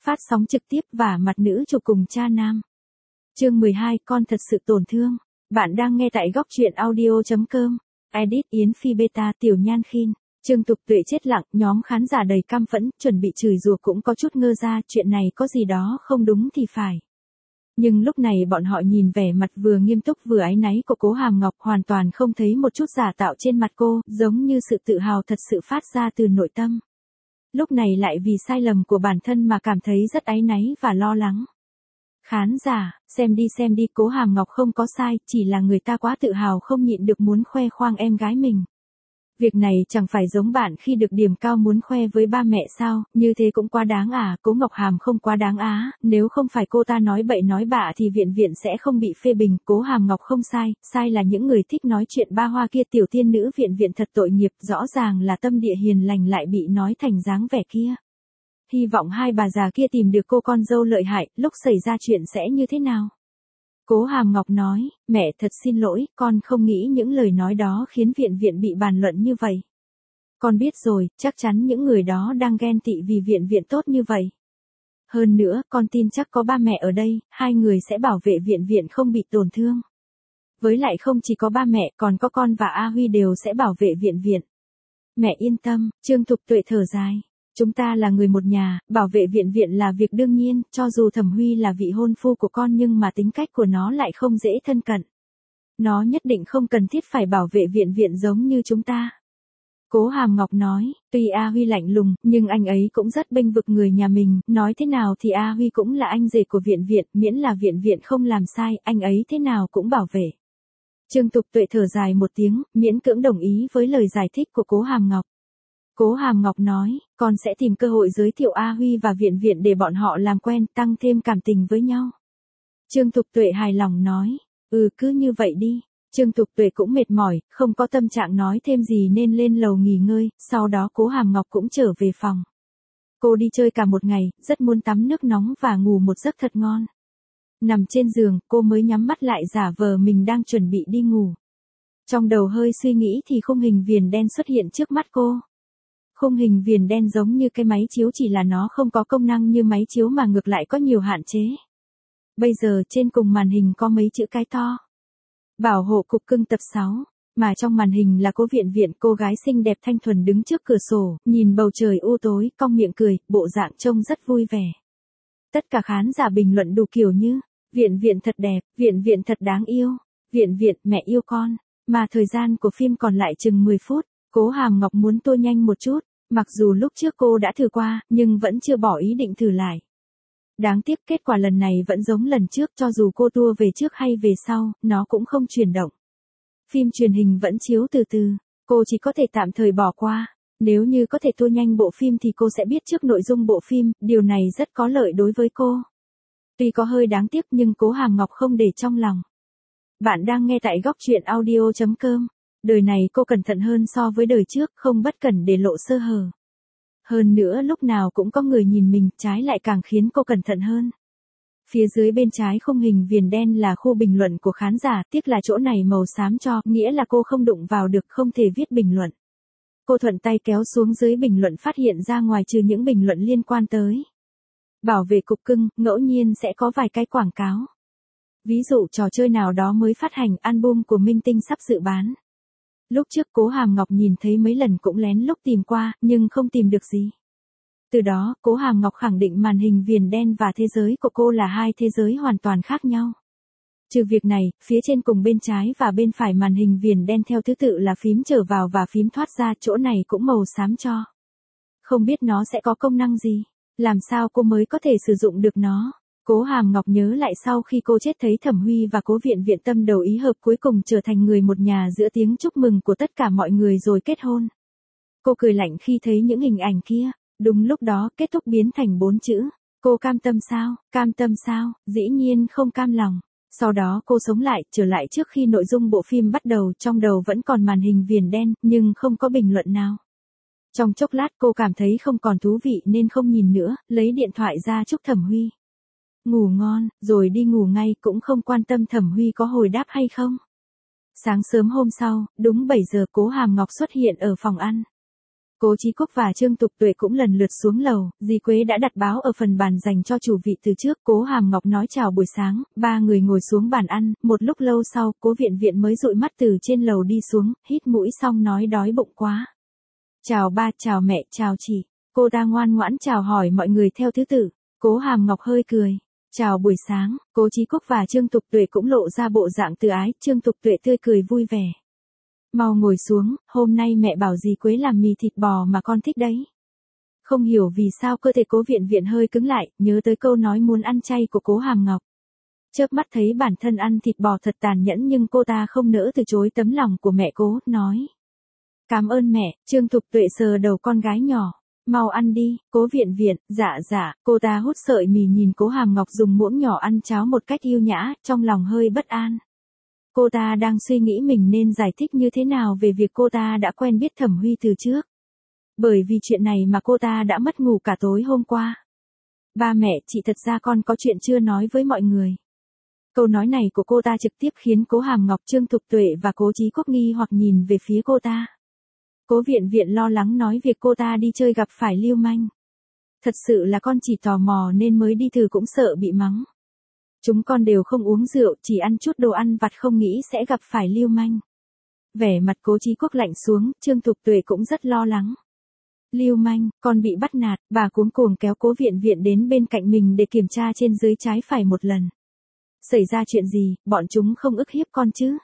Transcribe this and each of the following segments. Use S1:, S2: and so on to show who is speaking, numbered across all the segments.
S1: Phát sóng trực tiếp và mặt nữ chụp cùng cha nam. Chương 12, con thật sự tổn thương. Bạn đang nghe tại góc truyện audio.com. Edit Yến Phi Beta Tiểu Nhan Khin. Trương Tục Tuệ chết lặng, nhóm khán giả đầy căm phẫn, chuẩn bị chửi rủa cũng có chút ngơ ra, chuyện này có gì đó không đúng thì phải. Nhưng lúc này bọn họ nhìn vẻ mặt vừa nghiêm túc vừa áy náy của Cố Hàm Ngọc, hoàn toàn không thấy một chút giả tạo trên mặt cô, giống như sự tự hào thật sự phát ra từ nội tâm. Lúc này lại vì sai lầm của bản thân mà cảm thấy rất áy náy và lo lắng. Khán giả, xem đi, Cố Hàm Ngọc không có sai, chỉ là người ta quá tự hào không nhịn được muốn khoe khoang em gái mình. Việc này chẳng phải giống bạn khi được điểm cao muốn khoe với ba mẹ sao, như thế cũng quá đáng à, Cố Ngọc Hàm không quá đáng á, nếu không phải cô ta nói bậy nói bạ thì viện sẽ không bị phê bình, Cố Hàm Ngọc không sai, sai là những người thích nói chuyện ba hoa kia, tiểu tiên nữ viện thật tội nghiệp, rõ ràng là tâm địa hiền lành lại bị nói thành dáng vẻ kia. Hy vọng hai bà già kia tìm được cô con dâu lợi hại, lúc xảy ra chuyện sẽ như thế nào? Cố Hàm Ngọc nói, mẹ thật xin lỗi, con không nghĩ những lời nói đó khiến viện bị bàn luận như vậy. Con biết rồi, chắc chắn những người đó đang ghen tị vì viện tốt như vậy. Hơn nữa, con tin chắc có ba mẹ ở đây, hai người sẽ bảo vệ viện không bị tổn thương. Với lại không chỉ có ba mẹ, còn có con và A Huy đều sẽ bảo vệ viện. Mẹ yên tâm, Trương Thục Tuệ thở dài. Chúng ta là người một nhà, bảo vệ viện là việc đương nhiên, cho dù Thẩm Huy là vị hôn phu của con nhưng mà tính cách của nó lại không dễ thân cận. Nó nhất định không cần thiết phải bảo vệ viện giống như chúng ta. Cố Hàm Ngọc nói, tuy A Huy lạnh lùng, nhưng anh ấy cũng rất bênh vực người nhà mình, nói thế nào thì A Huy cũng là anh rể của viện, miễn là viện không làm sai, anh ấy thế nào cũng bảo vệ. Trương Tục Tuệ thở dài một tiếng, miễn cưỡng đồng ý với lời giải thích của Cố Hàm Ngọc. Cố Hàm Ngọc nói, con sẽ tìm cơ hội giới thiệu A Huy và viện để bọn họ làm quen, tăng thêm cảm tình với nhau. Trương Thục Tuệ hài lòng nói, cứ như vậy đi. Trương Thục Tuệ cũng mệt mỏi, không có tâm trạng nói thêm gì nên lên lầu nghỉ ngơi, sau đó Cố Hàm Ngọc cũng trở về phòng. Cô đi chơi cả một ngày, rất muốn tắm nước nóng và ngủ một giấc thật ngon. Nằm trên giường, cô mới nhắm mắt lại giả vờ mình đang chuẩn bị đi ngủ. Trong đầu hơi suy nghĩ thì khung hình viền đen xuất hiện trước mắt cô. Khung hình viền đen giống như cái máy chiếu, chỉ là nó không có công năng như máy chiếu mà ngược lại có nhiều hạn chế. Bây giờ trên cùng màn hình có mấy chữ cái to. Bảo hộ cục cưng tập 6, mà trong màn hình là Cố viện, cô gái xinh đẹp thanh thuần đứng trước cửa sổ, nhìn bầu trời u tối, cong miệng cười, bộ dạng trông rất vui vẻ. Tất cả khán giả bình luận đủ kiểu như, viện thật đẹp, viện thật đáng yêu, viện, mẹ yêu con, mà thời gian của phim còn lại chừng 10 phút, Cố Hàm Ngọc muốn tua nhanh một chút. Mặc dù lúc trước cô đã thử qua, nhưng vẫn chưa bỏ ý định thử lại. Đáng tiếc kết quả lần này vẫn giống lần trước, cho dù cô tua về trước hay về sau, nó cũng không chuyển động. Phim truyền hình vẫn chiếu từ từ, cô chỉ có thể tạm thời bỏ qua. Nếu như có thể tua nhanh bộ phim thì cô sẽ biết trước nội dung bộ phim, điều này rất có lợi đối với cô. Tuy có hơi đáng tiếc nhưng Cố Hàm Ngọc không để trong lòng. Bạn đang nghe tại góc truyện audio.com. Đời này cô cẩn thận hơn so với đời trước, không bất cẩn để lộ sơ hở. Hơn nữa lúc nào cũng có người nhìn mình, trái lại càng khiến cô cẩn thận hơn. Phía dưới bên trái khung hình viền đen là khu bình luận của khán giả, tiếc là chỗ này màu xám cho, nghĩa là cô không đụng vào được, không thể viết bình luận. Cô thuận tay kéo xuống dưới bình luận, phát hiện ra ngoài trừ những bình luận liên quan tới bảo vệ cục cưng, ngẫu nhiên sẽ có vài cái quảng cáo. Ví dụ trò chơi nào đó mới phát hành, album của minh tinh sắp dự bán. Lúc trước Cố Hàm Ngọc nhìn thấy mấy lần cũng lén lút tìm qua, nhưng không tìm được gì. Từ đó, Cố Hàm Ngọc khẳng định màn hình viền đen và thế giới của cô là hai thế giới hoàn toàn khác nhau. Trừ việc này, phía trên cùng bên trái và bên phải màn hình viền đen theo thứ tự là phím trở vào và phím thoát ra, chỗ này cũng màu xám cho. Không biết nó sẽ có công năng gì, làm sao cô mới có thể sử dụng được nó. Cố Hàm Ngọc nhớ lại sau khi cô chết thấy Thẩm Huy và Cố viện tâm đầu ý hợp cuối cùng trở thành người một nhà giữa tiếng chúc mừng của tất cả mọi người rồi kết hôn. Cô cười lạnh khi thấy những hình ảnh kia, đúng lúc đó kết thúc biến thành 4 chữ. Cô cam tâm sao, dĩ nhiên không cam lòng. Sau đó cô sống lại, trở lại trước khi nội dung bộ phim bắt đầu, trong đầu vẫn còn màn hình viền đen, nhưng không có bình luận nào. Trong chốc lát cô cảm thấy không còn thú vị nên không nhìn nữa, lấy điện thoại ra chúc Thẩm Huy ngủ ngon, rồi đi ngủ ngay, cũng không quan tâm Thẩm Huy có hồi đáp hay không. Sáng sớm hôm sau, đúng 7 giờ Cố Hàm Ngọc xuất hiện ở phòng ăn. Cố Chí Quốc và Trương Tục Tuệ cũng lần lượt xuống lầu, dì Quế đã đặt báo ở phần bàn dành cho chủ vị từ trước. Cố Hàm Ngọc nói chào buổi sáng, ba người ngồi xuống bàn ăn, một lúc lâu sau, Cố Viện Viện mới dụi mắt từ trên lầu đi xuống, hít mũi xong nói đói bụng quá. Chào ba, chào mẹ, chào chị. Cô ta ngoan ngoãn chào hỏi mọi người theo thứ tự. Cố Hàm Ngọc hơi cười. Chào buổi sáng, Cố Chí Quốc và Trương Tục Tuệ cũng lộ ra bộ dạng từ ái, Trương Tục Tuệ tươi cười vui vẻ. Mau ngồi xuống, hôm nay mẹ bảo dì Quế làm mì thịt bò mà con thích đấy. Không hiểu vì sao cơ thể Cố Viện Viện hơi cứng lại, nhớ tới câu nói muốn ăn chay của Cố Hàm Ngọc. Chớp mắt thấy bản thân ăn thịt bò thật tàn nhẫn nhưng cô ta không nỡ từ chối tấm lòng của mẹ Cố, nói. Cảm ơn mẹ, Trương Tục Tuệ sờ đầu con gái nhỏ. Mau ăn đi, Cố Viện Viện, dạ, cô ta hút sợi mì nhìn Cố Hàm Ngọc dùng muỗng nhỏ ăn cháo một cách yêu nhã, trong lòng hơi bất an. Cô ta đang suy nghĩ mình nên giải thích như thế nào về việc cô ta đã quen biết Thẩm Huy từ trước. Bởi vì chuyện này mà cô ta đã mất ngủ cả tối hôm qua. Ba mẹ, chị thật ra con có chuyện chưa nói với mọi người. Câu nói này của cô ta trực tiếp khiến Cố Hàm Ngọc, Trương Tục Tuệ và Cố Chí Quốc nghi hoặc nhìn về phía cô ta. Cố Viện Viện lo lắng nói việc cô ta đi chơi gặp phải lưu manh. Thật sự là con chỉ tò mò nên mới đi thử cũng sợ bị mắng. Chúng con đều không uống rượu, chỉ ăn chút đồ ăn vặt không nghĩ sẽ gặp phải lưu manh. Vẻ mặt Cố Chí Quốc lạnh xuống, Trương Tục Tuệ cũng rất lo lắng. Lưu manh, con bị bắt nạt, bà cuống cuồng kéo Cố Viện Viện đến bên cạnh mình để kiểm tra trên dưới trái phải một lần. Xảy ra chuyện gì, bọn chúng không ức hiếp con chứ?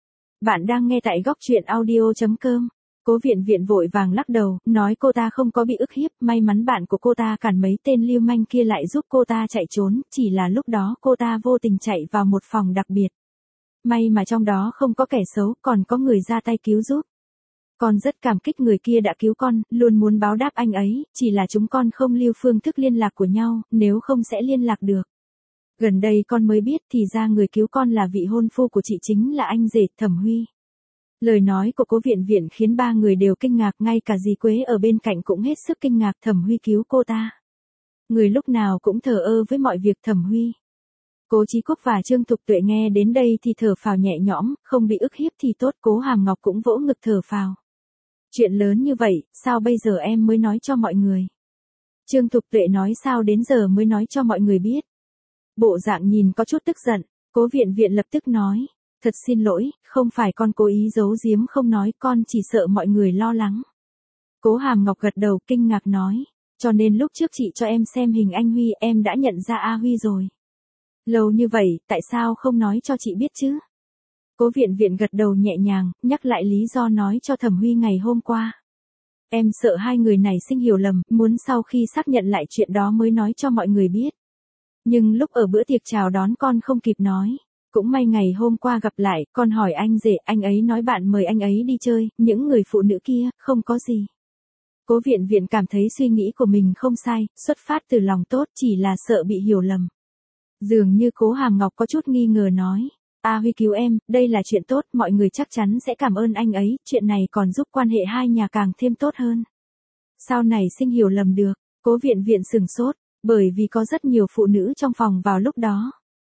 S1: Bạn đang nghe tại góc truyện audio.com. Cố Viện Viện vội vàng lắc đầu, nói cô ta không có bị ức hiếp, may mắn bạn của cô ta cản mấy tên lưu manh kia lại giúp cô ta chạy trốn, chỉ là lúc đó cô ta vô tình chạy vào một phòng đặc biệt. May mà trong đó không có kẻ xấu, còn có người ra tay cứu giúp. Con rất cảm kích người kia đã cứu con, luôn muốn báo đáp anh ấy, chỉ là chúng con không lưu phương thức liên lạc của nhau, nếu không sẽ liên lạc được. Gần đây con mới biết thì ra người cứu con là vị hôn phu của chị chính là anh rể Thẩm Huy. Lời nói của Cố Viện Viện khiến ba người đều kinh ngạc, ngay cả dì Quế ở bên cạnh cũng hết sức kinh ngạc. Thẩm Huy cứu cô ta. Người lúc nào cũng thờ ơ với mọi việc Thẩm Huy. Cố Chí Quốc và Trương Tục Tuệ nghe đến đây thì thở phào nhẹ nhõm, không bị ức hiếp thì tốt. Cố Hàm Ngọc cũng vỗ ngực thở phào. Chuyện lớn như vậy, sao bây giờ em mới nói cho mọi người? Trương Tục Tuệ nói sao đến giờ mới nói cho mọi người biết. Bộ dạng nhìn có chút tức giận, Cố Viện Viện lập tức nói. Thật xin lỗi, không phải con cố ý giấu giếm không nói, con chỉ sợ mọi người lo lắng. Cố Hàm Ngọc gật đầu kinh ngạc nói, cho nên lúc trước chị cho em xem hình anh Huy em đã nhận ra A Huy rồi. Lâu như vậy, tại sao không nói cho chị biết chứ? Cố Viện Viện gật đầu nhẹ nhàng, nhắc lại lý do nói cho Thẩm Huy ngày hôm qua. Em sợ hai người này sinh hiểu lầm, muốn sau khi xác nhận lại chuyện đó mới nói cho mọi người biết. Nhưng lúc ở bữa tiệc chào đón con không kịp nói. Cũng may ngày hôm qua gặp lại, con hỏi anh rể, anh ấy nói bạn mời anh ấy đi chơi, những người phụ nữ kia, không có gì. Cố Viện Viện cảm thấy suy nghĩ của mình không sai, xuất phát từ lòng tốt, chỉ là sợ bị hiểu lầm. Dường như Cố Hàm Ngọc có chút nghi ngờ nói, A Huy cứu em, đây là chuyện tốt, mọi người chắc chắn sẽ cảm ơn anh ấy, chuyện này còn giúp quan hệ hai nhà càng thêm tốt hơn. Sau này sinh hiểu lầm được, Cố Viện Viện sửng sốt, bởi vì có rất nhiều phụ nữ trong phòng vào lúc đó.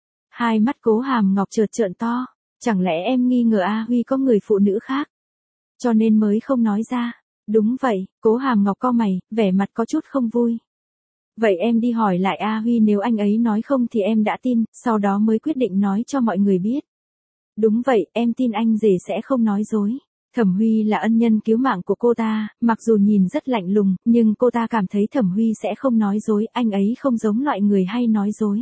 S1: Hai mắt Cố Hàm Ngọc chợt trợn to, chẳng lẽ em nghi ngờ A Huy có người phụ nữ khác, cho nên mới không nói ra. Đúng vậy, Cố Hàm Ngọc cau mày, vẻ mặt có chút không vui. Vậy em đi hỏi lại A Huy, nếu anh ấy nói không thì em đã tin, sau đó mới quyết định nói cho mọi người biết. Đúng vậy, em tin anh rể sẽ không nói dối. Thẩm Huy là ân nhân cứu mạng của cô ta, mặc dù nhìn rất lạnh lùng, nhưng cô ta cảm thấy Thẩm Huy sẽ không nói dối, anh ấy không giống loại người hay nói dối.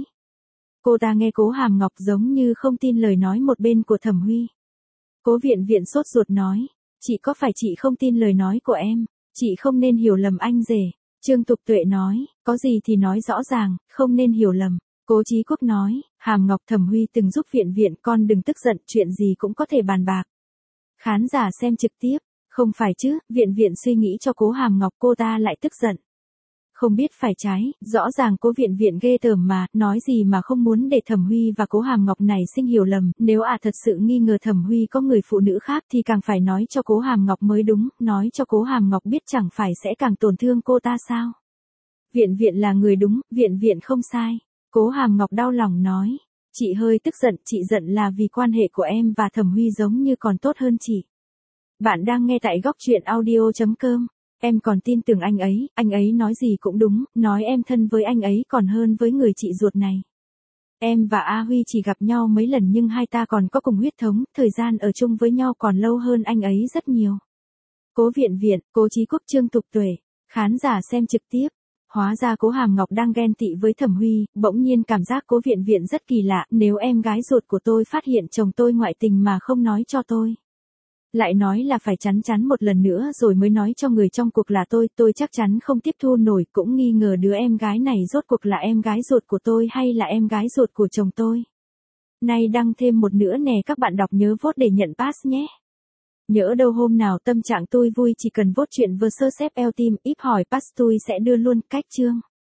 S1: Cô ta nghe Cố Hàm Ngọc giống như không tin lời nói một bên của Thẩm Huy. Cố Viện Viện sốt ruột nói, chị có phải chị không tin lời nói của em, chị không nên hiểu lầm anh rể. Trương Tục Tuệ nói, có gì thì nói rõ ràng, không nên hiểu lầm. Cố Chí Quốc nói, Hàm Ngọc, Thẩm Huy từng giúp Viện Viện, con đừng tức giận, chuyện gì cũng có thể bàn bạc. Khán giả xem trực tiếp, không phải chứ, Viện Viện suy nghĩ cho Cố Hàm Ngọc, cô ta lại tức giận. Không biết phải trái, rõ ràng Cố Viện Viện ghê tởm mà, nói gì mà không muốn để Thẩm Huy và Cố Hàm Ngọc này sinh hiểu lầm, nếu thật sự nghi ngờ Thẩm Huy có người phụ nữ khác thì càng phải nói cho Cố Hàm Ngọc mới đúng, nói cho Cố Hàm Ngọc biết chẳng phải sẽ càng tổn thương cô ta sao. Viện Viện là người đúng, Viện Viện không sai. Cố Hàm Ngọc đau lòng nói, chị hơi tức giận, chị giận là vì quan hệ của em và Thẩm Huy giống như còn tốt hơn chị. Bạn đang nghe tại góc truyện audio.com. Em còn tin tưởng anh ấy nói gì cũng đúng, nói em thân với anh ấy còn hơn với người chị ruột này. Em và A Huy chỉ gặp nhau mấy lần nhưng hai ta còn có cùng huyết thống, thời gian ở chung với nhau còn lâu hơn anh ấy rất nhiều. Cố Viện Viện, Cố Chí Quốc, Trương Tục Tuệ. Khán giả xem trực tiếp. Hóa ra Cố Hàm Ngọc đang ghen tị với Thẩm Huy, bỗng nhiên cảm giác Cố Viện Viện rất kỳ lạ, nếu em gái ruột của tôi phát hiện chồng tôi ngoại tình mà không nói cho tôi. Lại nói là phải chắn chắn một lần nữa rồi mới nói cho người trong cuộc là tôi chắc chắn không tiếp thu nổi, cũng nghi ngờ đứa em gái này rốt cuộc là em gái ruột của tôi hay là em gái ruột của chồng tôi. Nay đăng thêm một nữa nè, các bạn đọc nhớ vote để nhận pass nhé. Nhỡ đâu hôm nào tâm trạng tôi vui chỉ cần vote chuyện vs FL Team, íp hỏi pass tôi sẽ đưa luôn, cách chương.